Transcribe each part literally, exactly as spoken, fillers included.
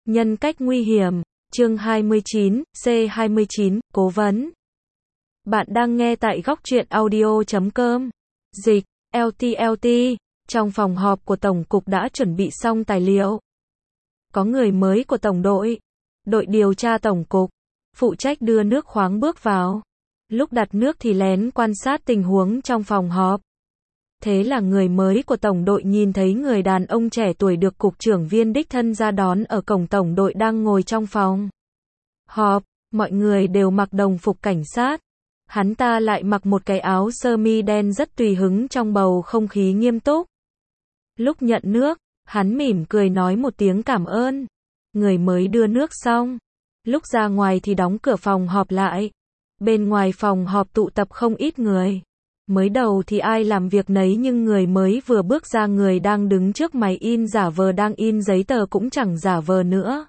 Nhân cách nguy hiểm, chương hai mươi chín, C hai mươi chín, cố vấn. Bạn đang nghe tại góc truyện audio chấm com. Dịch, lờ tê lờ tê, trong phòng họp của Tổng cục đã chuẩn bị xong tài liệu. Có người mới của Tổng đội, đội điều tra Tổng cục, phụ trách đưa nước khoáng bước vào. Lúc đặt nước thì lén quan sát tình huống trong phòng họp. Thế là người mới của tổng đội nhìn thấy người đàn ông trẻ tuổi được cục trưởng viên đích thân ra đón ở cổng tổng đội đang ngồi trong phòng họp, mọi người đều mặc đồng phục cảnh sát. Hắn ta lại mặc một cái áo sơ mi đen rất tùy hứng trong bầu không khí nghiêm túc. Lúc nhận nước, hắn mỉm cười nói một tiếng cảm ơn. Người mới đưa nước xong. Lúc ra ngoài thì đóng cửa phòng họp lại. Bên ngoài phòng họp tụ tập không ít người. Mới đầu thì ai làm việc nấy nhưng người mới vừa bước ra người đang đứng trước máy in giả vờ đang in giấy tờ cũng chẳng giả vờ nữa.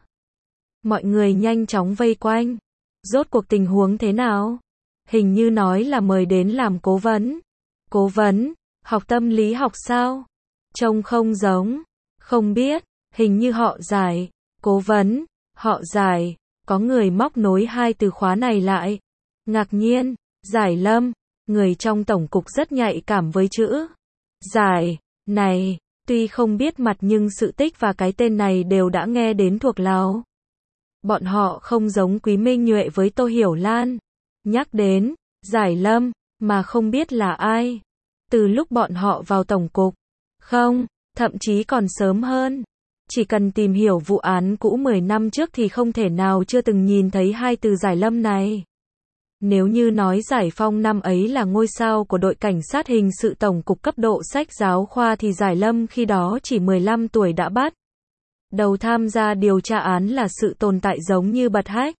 Mọi người nhanh chóng vây quanh. Rốt cuộc tình huống thế nào? Hình như nói là mời đến làm cố vấn. Cố vấn? Học tâm lý học sao? Trông không giống. Không biết. Hình như họ Giải. Cố vấn. Họ Giải. Có người móc nối hai từ khóa này lại. Ngạc nhiên. Giải Lâm. Người trong tổng cục rất nhạy cảm với chữ Giải này, tuy không biết mặt nhưng sự tích và cái tên này đều đã nghe đến thuộc lào. Bọn họ không giống Quý Minh Nhuệ với Tô Hiểu Lan. Nhắc đến Giải Lâm mà không biết là ai. Từ lúc bọn họ vào tổng cục, không, thậm chí còn sớm hơn. Chỉ cần tìm hiểu vụ án cũ mười năm trước thì không thể nào chưa từng nhìn thấy hai từ Giải Lâm này. Nếu như nói Giải Phong năm ấy là ngôi sao của đội cảnh sát hình sự tổng cục cấp độ sách giáo khoa thì Giải Lâm khi đó chỉ mười lăm tuổi đã bắt đầu tham gia điều tra án là sự tồn tại giống như bật hách.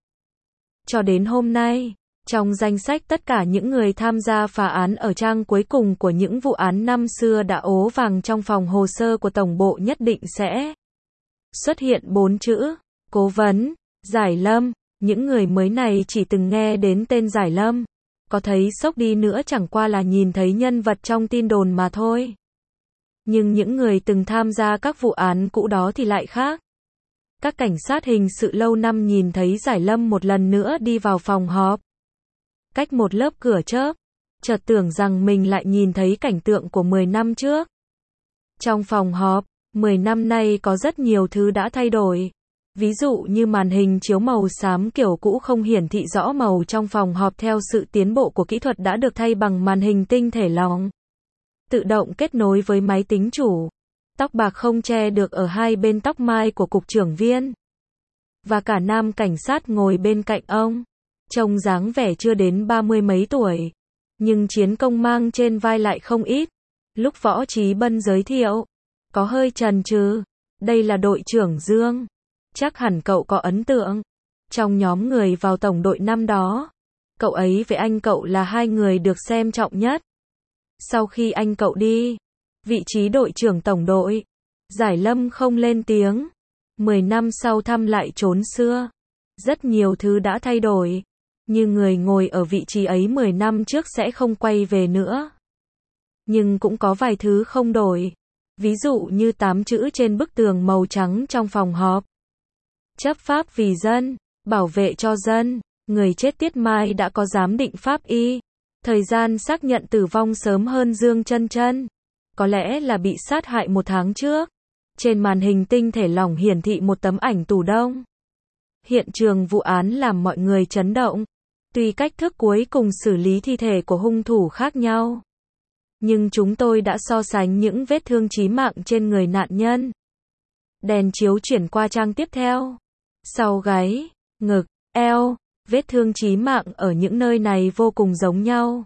Cho đến hôm nay, trong danh sách tất cả những người tham gia phá án ở trang cuối cùng của những vụ án năm xưa đã ố vàng trong phòng hồ sơ của tổng bộ nhất định sẽ xuất hiện bốn chữ, cố vấn, Giải Lâm. Những người mới này chỉ từng nghe đến tên Giải Lâm, có thấy sốc đi nữa chẳng qua là nhìn thấy nhân vật trong tin đồn mà thôi. Nhưng những người từng tham gia các vụ án cũ đó thì lại khác. Các cảnh sát hình sự lâu năm nhìn thấy Giải Lâm một lần nữa đi vào phòng họp. Cách một lớp cửa chớp, chợt tưởng rằng mình lại nhìn thấy cảnh tượng của mười năm trước. Trong phòng họp, mười năm nay có rất nhiều thứ đã thay đổi. Ví dụ như màn hình chiếu màu xám kiểu cũ không hiển thị rõ màu trong phòng họp theo sự tiến bộ của kỹ thuật đã được thay bằng màn hình tinh thể lỏng. Tự động kết nối với máy tính chủ. Tóc bạc không che được ở hai bên tóc mai của cục trưởng viên. Và cả nam cảnh sát ngồi bên cạnh ông. Trông dáng vẻ chưa đến ba mươi mấy tuổi. Nhưng chiến công mang trên vai lại không ít. Lúc Võ Trí Bân giới thiệu, có hơi chần chừ. Đây là đội trưởng Dương. Chắc hẳn cậu có ấn tượng. Trong nhóm người vào tổng đội năm đó, cậu ấy với anh cậu là hai người được xem trọng nhất. Sau khi anh cậu đi, vị trí đội trưởng tổng đội, Giải Lâm không lên tiếng. Mười năm sau thăm lại chốn xưa. Rất nhiều thứ đã thay đổi. Như người ngồi ở vị trí ấy mười năm trước sẽ không quay về nữa. Nhưng cũng có vài thứ không đổi. Ví dụ như tám chữ trên bức tường màu trắng trong phòng họp. Chấp pháp vì dân, bảo vệ cho dân. Người chết Tiết Mai đã có giám định pháp y. Thời gian xác nhận tử vong sớm hơn Dương Chân Chân. Có lẽ là bị sát hại một tháng trước. Trên màn hình tinh thể lỏng hiển thị một tấm ảnh tủ đông. Hiện trường vụ án làm mọi người chấn động. Tuy cách thức cuối cùng xử lý thi thể của hung thủ khác nhau, nhưng chúng tôi đã so sánh những vết thương chí mạng trên người nạn nhân. Đèn chiếu chuyển qua trang tiếp theo. Sau gáy, ngực, eo, vết thương chí mạng ở những nơi này vô cùng giống nhau.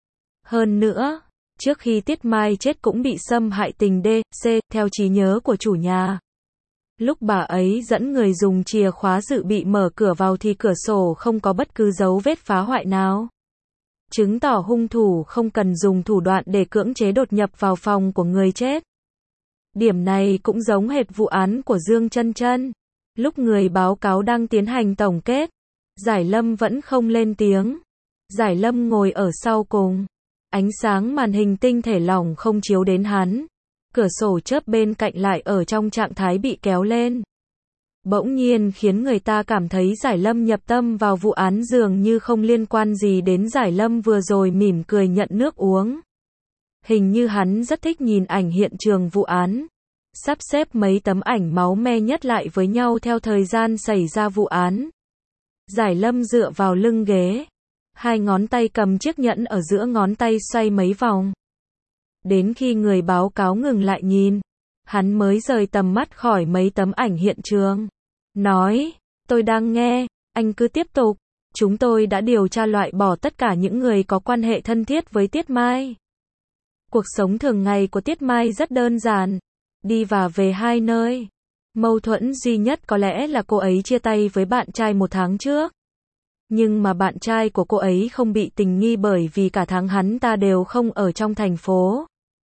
Hơn nữa, trước khi Tiết Mai chết cũng bị xâm hại tình D, C, theo trí nhớ của chủ nhà. Lúc bà ấy dẫn người dùng chìa khóa dự bị mở cửa vào thì cửa sổ không có bất cứ dấu vết phá hoại nào. Chứng tỏ hung thủ không cần dùng thủ đoạn để cưỡng chế đột nhập vào phòng của người chết. Điểm này cũng giống hệt vụ án của Dương Chân Chân. Lúc người báo cáo đang tiến hành tổng kết, Giải Lâm vẫn không lên tiếng. Giải Lâm ngồi ở sau cùng. Ánh sáng màn hình tinh thể lỏng không chiếu đến hắn. Cửa sổ chớp bên cạnh lại ở trong trạng thái bị kéo lên. Bỗng nhiên khiến người ta cảm thấy Giải Lâm nhập tâm vào vụ án dường như không liên quan gì đến Giải Lâm vừa rồi mỉm cười nhận nước uống. Hình như hắn rất thích nhìn ảnh hiện trường vụ án. Sắp xếp mấy tấm ảnh máu me nhất lại với nhau theo thời gian xảy ra vụ án. Giải Lâm dựa vào lưng ghế. Hai ngón tay cầm chiếc nhẫn ở giữa ngón tay xoay mấy vòng. Đến khi người báo cáo ngừng lại nhìn, hắn mới rời tầm mắt khỏi mấy tấm ảnh hiện trường. Nói, tôi đang nghe, anh cứ tiếp tục. Chúng tôi đã điều tra loại bỏ tất cả những người có quan hệ thân thiết với Tiết Mai. Cuộc sống thường ngày của Tiết Mai rất đơn giản. Đi và về hai nơi. Mâu thuẫn duy nhất có lẽ là cô ấy chia tay với bạn trai một tháng trước. Nhưng mà bạn trai của cô ấy không bị tình nghi bởi vì cả tháng hắn ta đều không ở trong thành phố.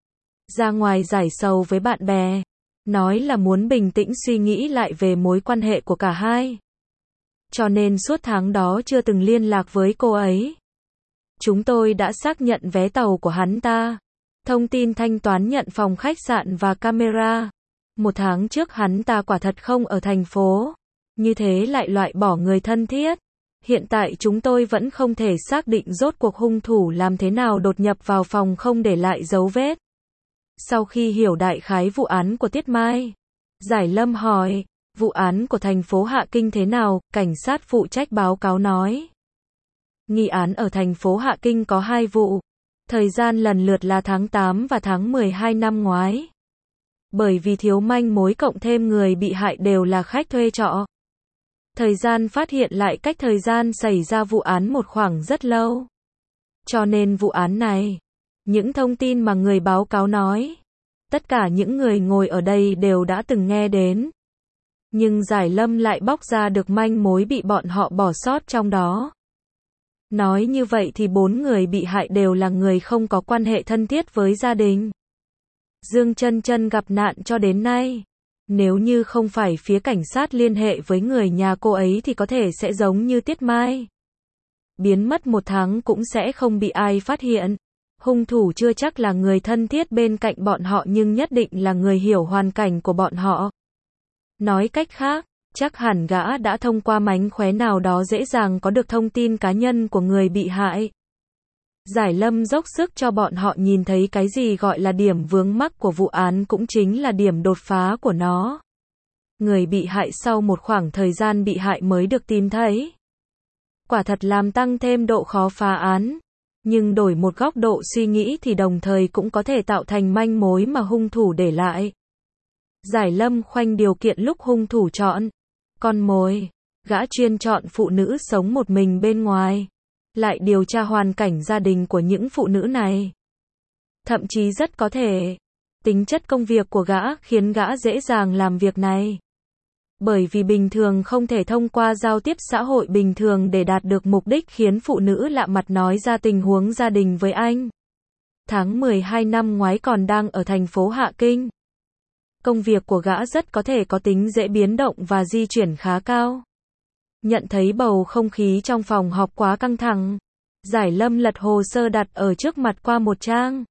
Ra ngoài giải sầu với bạn bè. Nói là muốn bình tĩnh suy nghĩ lại về mối quan hệ của cả hai. Cho nên suốt tháng đó chưa từng liên lạc với cô ấy. Chúng tôi đã xác nhận vé tàu của hắn ta. Thông tin thanh toán nhận phòng khách sạn và camera. Một tháng trước hắn ta quả thật không ở thành phố. Như thế lại loại bỏ người thân thiết. Hiện tại chúng tôi vẫn không thể xác định rốt cuộc hung thủ làm thế nào đột nhập vào phòng không để lại dấu vết. Sau khi hiểu đại khái vụ án của Tiết Mai, Giải Lâm hỏi, vụ án của thành phố Hạ Kinh thế nào? Cảnh sát phụ trách báo cáo nói. Nghi án ở thành phố Hạ Kinh có hai vụ. Thời gian lần lượt là tháng tám và tháng mười hai năm ngoái. Bởi vì thiếu manh mối cộng thêm người bị hại đều là khách thuê trọ. Thời gian phát hiện lại cách thời gian xảy ra vụ án một khoảng rất lâu. Cho nên vụ án này, những thông tin mà người báo cáo nói, tất cả những người ngồi ở đây đều đã từng nghe đến. Nhưng Giải Lâm lại bóc ra được manh mối bị bọn họ bỏ sót trong đó. Nói như vậy thì bốn người bị hại đều là người không có quan hệ thân thiết với gia đình. Dương Chân Chân gặp nạn cho đến nay. Nếu như không phải phía cảnh sát liên hệ với người nhà cô ấy thì có thể sẽ giống như Tiết Mai. Biến mất một tháng cũng sẽ không bị ai phát hiện. Hung thủ chưa chắc là người thân thiết bên cạnh bọn họ nhưng nhất định là người hiểu hoàn cảnh của bọn họ. Nói cách khác, chắc hẳn gã đã thông qua mánh khóe nào đó dễ dàng có được thông tin cá nhân của người bị hại. Giải Lâm dốc sức cho bọn họ nhìn thấy cái gì gọi là điểm vướng mắc của vụ án cũng chính là điểm đột phá của nó. Người bị hại sau một khoảng thời gian bị hại mới được tìm thấy. Quả thật làm tăng thêm độ khó phá án. Nhưng đổi một góc độ suy nghĩ thì đồng thời cũng có thể tạo thành manh mối mà hung thủ để lại. Giải Lâm khoanh điều kiện lúc hung thủ chọn con mồi, gã chuyên chọn phụ nữ sống một mình bên ngoài, lại điều tra hoàn cảnh gia đình của những phụ nữ này. Thậm chí rất có thể, tính chất công việc của gã khiến gã dễ dàng làm việc này. Bởi vì bình thường không thể thông qua giao tiếp xã hội bình thường để đạt được mục đích khiến phụ nữ lạ mặt nói ra tình huống gia đình với anh. Tháng mười hai năm ngoái còn đang ở thành phố Hạ Kinh. Công việc của gã rất có thể có tính dễ biến động và di chuyển khá cao. Nhận thấy bầu không khí trong phòng họp quá căng thẳng, Giải Lâm lật hồ sơ đặt ở trước mặt qua một trang.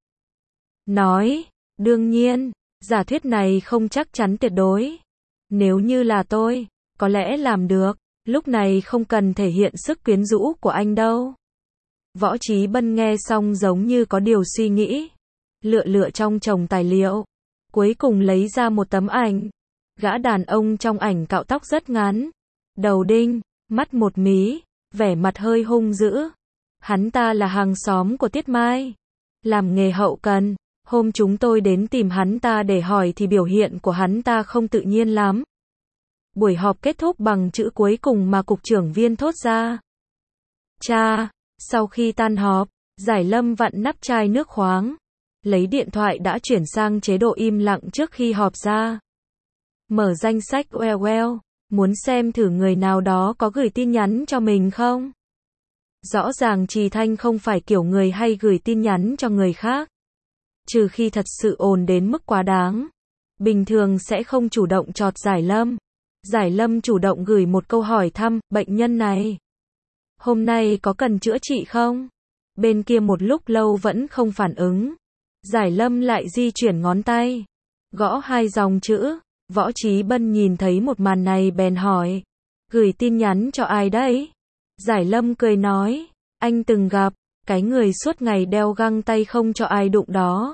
Nói, đương nhiên, giả thuyết này không chắc chắn tuyệt đối. Nếu như là tôi, có lẽ làm được, lúc này không cần thể hiện sức quyến rũ của anh đâu. Võ Chí Bân nghe xong giống như có điều suy nghĩ. Lựa lựa trong chồng tài liệu. Cuối cùng lấy ra một tấm ảnh. Gã đàn ông trong ảnh cạo tóc rất ngắn. Đầu đinh, mắt một mí, vẻ mặt hơi hung dữ. Hắn ta là hàng xóm của Tiết Mai. Làm nghề hậu cần. Hôm chúng tôi đến tìm hắn ta để hỏi thì biểu hiện của hắn ta không tự nhiên lắm. Buổi họp kết thúc bằng chữ cuối cùng mà cục trưởng Viên thốt ra. Cha, sau khi tan họp, Giải Lâm vặn nắp chai nước khoáng. Lấy điện thoại đã chuyển sang chế độ im lặng trước khi họp ra. Mở danh sách well well, muốn xem thử người nào đó có gửi tin nhắn cho mình không? Rõ ràng Trì Thanh không phải kiểu người hay gửi tin nhắn cho người khác. Trừ khi thật sự ồn đến mức quá đáng. Bình thường sẽ không chủ động chọt Giải Lâm. Giải Lâm chủ động gửi một câu hỏi thăm, bệnh nhân này. Hôm nay có cần chữa trị không? Bên kia một lúc lâu vẫn không phản ứng. Giải Lâm lại di chuyển ngón tay. Gõ hai dòng chữ. Võ Chí Bân nhìn thấy một màn này bèn hỏi. Gửi tin nhắn cho ai đấy? Giải Lâm cười nói. Anh từng gặp, cái người suốt ngày đeo găng tay không cho ai đụng đó.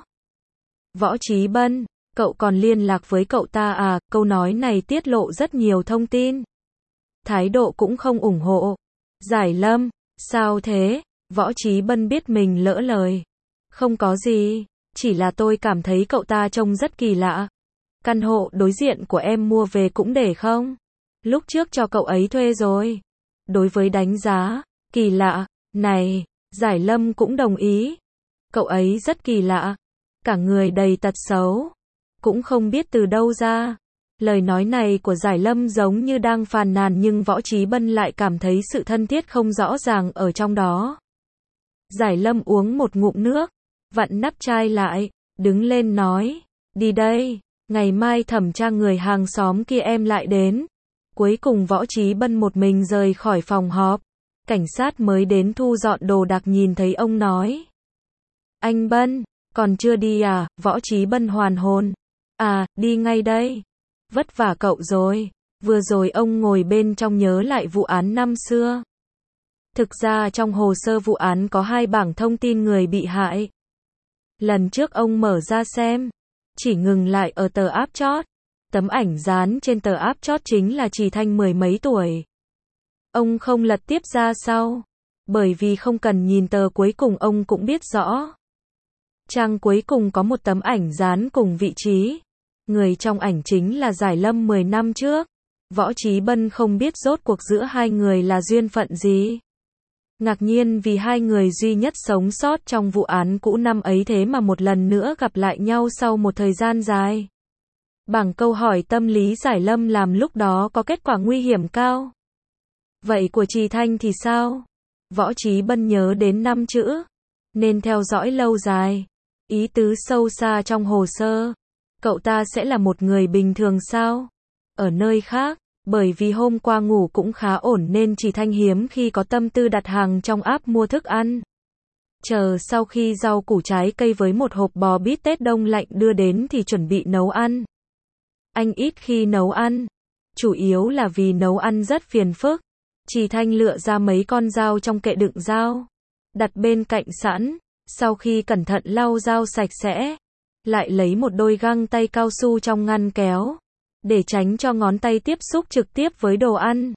Võ Chí Bân, cậu còn liên lạc với cậu ta à? Câu nói này tiết lộ rất nhiều thông tin. Thái độ cũng không ủng hộ. Giải Lâm, sao thế? Võ Chí Bân biết mình lỡ lời. Không có gì, chỉ là tôi cảm thấy cậu ta trông rất kỳ lạ. Căn hộ đối diện của em mua về cũng để không? Lúc trước cho cậu ấy thuê rồi. Đối với đánh giá kỳ lạ này, Giải Lâm cũng đồng ý. Cậu ấy rất kỳ lạ, cả người đầy tật xấu, cũng không biết từ đâu ra. Lời nói này của Giải Lâm giống như đang phàn nàn nhưng Võ Chí Bân lại cảm thấy sự thân thiết không rõ ràng ở trong đó. Giải Lâm uống một ngụm nước, vặn nắp chai lại, đứng lên nói, đi đây, ngày mai thẩm tra người hàng xóm kia em lại đến. Cuối cùng Võ Chí Bân một mình rời khỏi phòng họp. Cảnh sát mới đến thu dọn đồ đạc nhìn thấy ông nói. Anh Bân, còn chưa đi à? Võ Chí Bân hoàn hồn. À, đi ngay đây. Vất vả cậu rồi. Vừa rồi ông ngồi bên trong nhớ lại vụ án năm xưa. Thực ra trong hồ sơ vụ án có hai bảng thông tin người bị hại. Lần trước ông mở ra xem, chỉ ngừng lại ở tờ áp chót. Tấm ảnh dán trên tờ áp chót chính là Trì Thanh mười mấy tuổi. Ông không lật tiếp ra sau, bởi vì không cần nhìn tờ cuối cùng ông cũng biết rõ. Trang cuối cùng có một tấm ảnh dán cùng vị trí. Người trong ảnh chính là Giải Lâm mười năm trước. Võ Chí Bân không biết rốt cuộc giữa hai người là duyên phận gì. Ngạc nhiên vì hai người duy nhất sống sót trong vụ án cũ năm ấy thế mà một lần nữa gặp lại nhau sau một thời gian dài. Bảng câu hỏi tâm lý Giải Lâm làm lúc đó có kết quả nguy hiểm cao. Vậy của Trì Thanh thì sao? Võ Chí Bân nhớ đến năm chữ. Nên theo dõi lâu dài. Ý tứ sâu xa trong hồ sơ. Cậu ta sẽ là một người bình thường sao? Ở nơi khác, bởi vì hôm qua ngủ cũng khá ổn nên Trì Thanh hiếm khi có tâm tư đặt hàng trong app mua thức ăn. Chờ sau khi rau củ trái cây với một hộp bò bít tết đông lạnh đưa đến thì chuẩn bị nấu ăn. Anh ít khi nấu ăn. Chủ yếu là vì nấu ăn rất phiền phức. Trì Thanh lựa ra mấy con dao trong kệ đựng dao, đặt bên cạnh sẵn, sau khi cẩn thận lau dao sạch sẽ, lại lấy một đôi găng tay cao su trong ngăn kéo, để tránh cho ngón tay tiếp xúc trực tiếp với đồ ăn.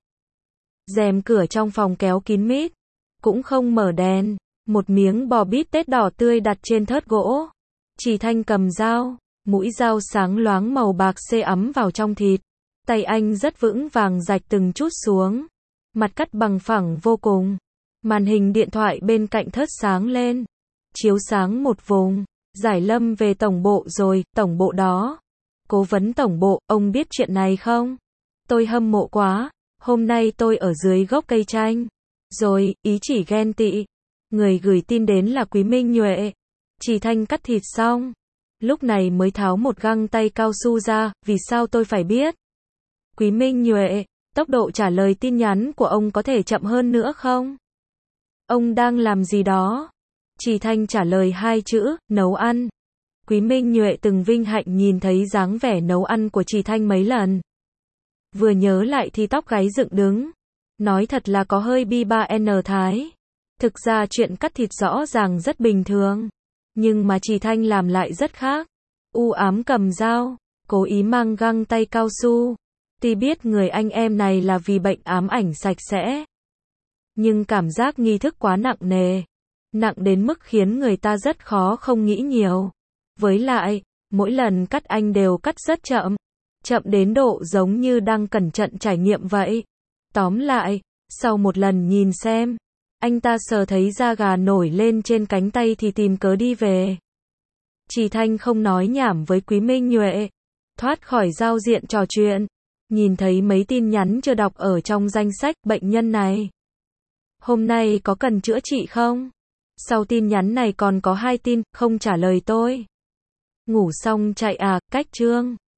Rèm cửa trong phòng kéo kín mít, cũng không mở đèn, một miếng bò bít tết đỏ tươi đặt trên thớt gỗ. Trì Thanh cầm dao, mũi dao sáng loáng màu bạc xê ấm vào trong thịt. Tay anh rất vững vàng rạch từng chút xuống. Mặt cắt bằng phẳng vô cùng. Màn hình điện thoại bên cạnh thớt sáng lên. Chiếu sáng một vùng. Giải Lâm về tổng bộ rồi, tổng bộ đó. Cố vấn tổng bộ, ông biết chuyện này không? Tôi hâm mộ quá. Hôm nay tôi ở dưới gốc cây chanh. Rồi, ý chỉ ghen tị. Người gửi tin đến là Quý Minh Nhuệ. Trì Thanh cắt thịt xong. Lúc này mới tháo một găng tay cao su ra, vì sao tôi phải biết? Quý Minh Nhuệ, tốc độ trả lời tin nhắn của ông có thể chậm hơn nữa không? Ông đang làm gì đó? Trì Thanh trả lời hai chữ, nấu ăn. Quý Minh Nhuệ từng vinh hạnh nhìn thấy dáng vẻ nấu ăn của Trì Thanh mấy lần. Vừa nhớ lại thì tóc gáy dựng đứng. Nói thật là có hơi bi ba en thái. Thực ra chuyện cắt thịt rõ ràng rất bình thường. Nhưng mà Trì Thanh làm lại rất khác. U ám cầm dao, cố ý mang găng tay cao su. Tuy biết người anh em này là vì bệnh ám ảnh sạch sẽ. Nhưng cảm giác nghi thức quá nặng nề. Nặng đến mức khiến người ta rất khó không nghĩ nhiều. Với lại, mỗi lần cắt anh đều cắt rất chậm. Chậm đến độ giống như đang cẩn thận trải nghiệm vậy. Tóm lại, sau một lần nhìn xem, anh ta sờ thấy da gà nổi lên trên cánh tay thì tìm cớ đi về. Trì Thanh không nói nhảm với Quý Minh Nhuệ. Thoát khỏi giao diện trò chuyện. Nhìn thấy mấy tin nhắn chưa đọc ở trong danh sách bệnh nhân này. Hôm nay có cần chữa trị không? Sau tin nhắn này còn có hai tin, không trả lời tôi. Ngủ xong chạy à, cách chương.